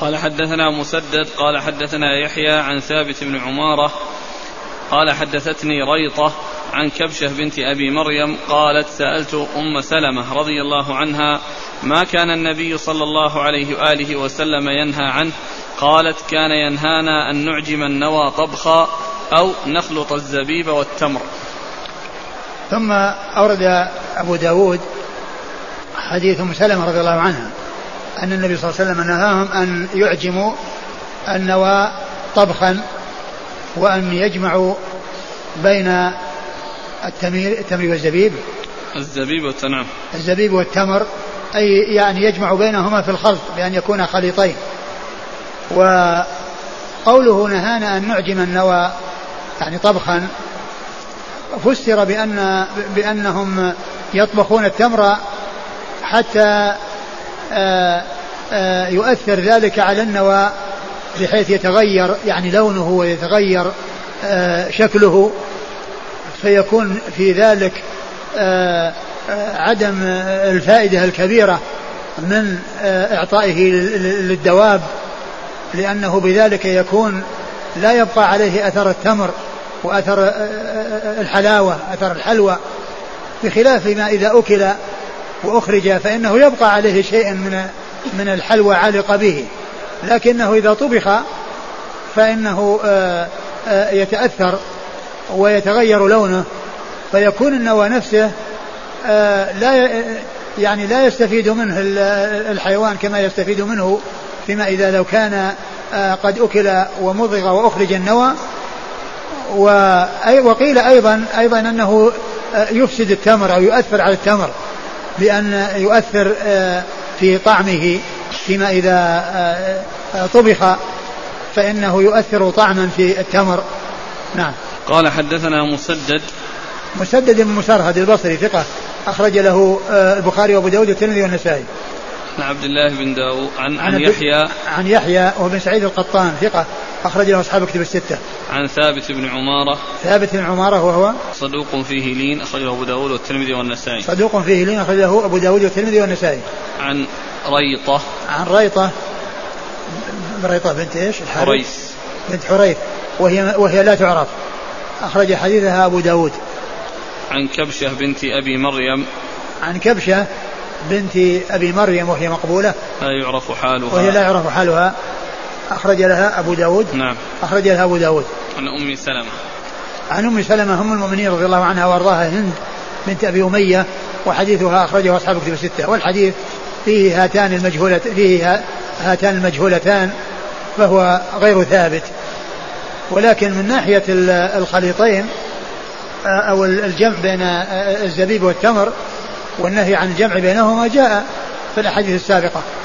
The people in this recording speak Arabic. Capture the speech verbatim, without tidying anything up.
قال حدثنا مسدد قال حدثنا يحيى عن ثابت بن عمارة قال حدثتني ريطة عن كبشة بنت أبي مريم قالت سألت أم سلمة رضي الله عنها ما كان النبي صلى الله عليه وآله وسلم ينهى عنه؟ قالت كان ينهانا أن نعجم النوى طبخا أو نخلط الزبيب والتمر. ثم أورد أبو داود حديث أم سلمة رضي الله عنها أن النبي صلى الله عليه وسلم نهاهم أن يعجموا النوى طبخا وأن يجمعوا بين التمر, التمر والزبيب الزبيب والتمر الزبيب والتمر أي يعني يجمع بينهما في الخلط بأن يكون خليطين. وقوله نهانا أن نعجم النوى يعني طبخا فسر بأن بأنهم يطبخون التمر حتى آآ آآ يؤثر ذلك على النوى بحيث يتغير يعني لونه ويتغير شكله فيكون في ذلك عدم الفائدة الكبيرة من إعطائه للدواب لأنه بذلك يكون لا يبقى عليه أثر التمر وأثر الحلاوة أثر الحلوى بخلاف ما إذا أكل وأخرج فإنه يبقى عليه شيء من من الحلوى عالق به لكنه إذا طبخ فإنه يتأثر ويتغير لونه فيكون النوى نفسه لا يعني لا يستفيد منه الحيوان كما يستفيد منه فيما إذا لو كان قد أكل ومضغ وأخرج النوى. وقيل أيضا أيضا أنه يفسد التمر أو يؤثر على التمر بأن يؤثر في طعمه فيما إذا طبخ فإنه يؤثر طعما في التمر. نعم. قال حدثنا مسدد مسدد بن مسرهد البصري ثقة أخرج له البخاري وأبو داود والترمذي والنسائي. عن عبد الله بن داود عن, عن يحيى عن يحيى وابن سعيد القطان ثقة أخرج له أصحاب كتب الستة. عن ثابت بن عمارة ثابت بن عمارة وهو صدوق فيه لين أخرجه أبو داود والترمذي والنسائي. صدوق فيه لين أخرجه أبو داود والترمذي والنسائي. عن ريطة عن ريطة ريطة بنت إيش حريث بنت حريث وهي وهي لا تعرف أخرج حديثها أبو داود. عن كبشة بنت أبي مريم عن كبشة بنت أبي مريم وهي مقبولة لا يعرف حالها وهي لا يعرف حالها أخرج لها أبو داود. نعم. أخرج لها أبو داود. عن أم سلمة عن أم سلمة هم المؤمنين رضي الله عنها وارضاها هند بنت أبي أمية وحديثها أخرجه أصحاب كتب الستة. والحديث فيه هاتان المجهولة فيه هاتان المجهولتان فهو غير ثابت ولكن من ناحية الخليطين أو الجمع بين الزبيب والتمر والنهي عن الجمع بينهما جاء في الأحاديث السابقة.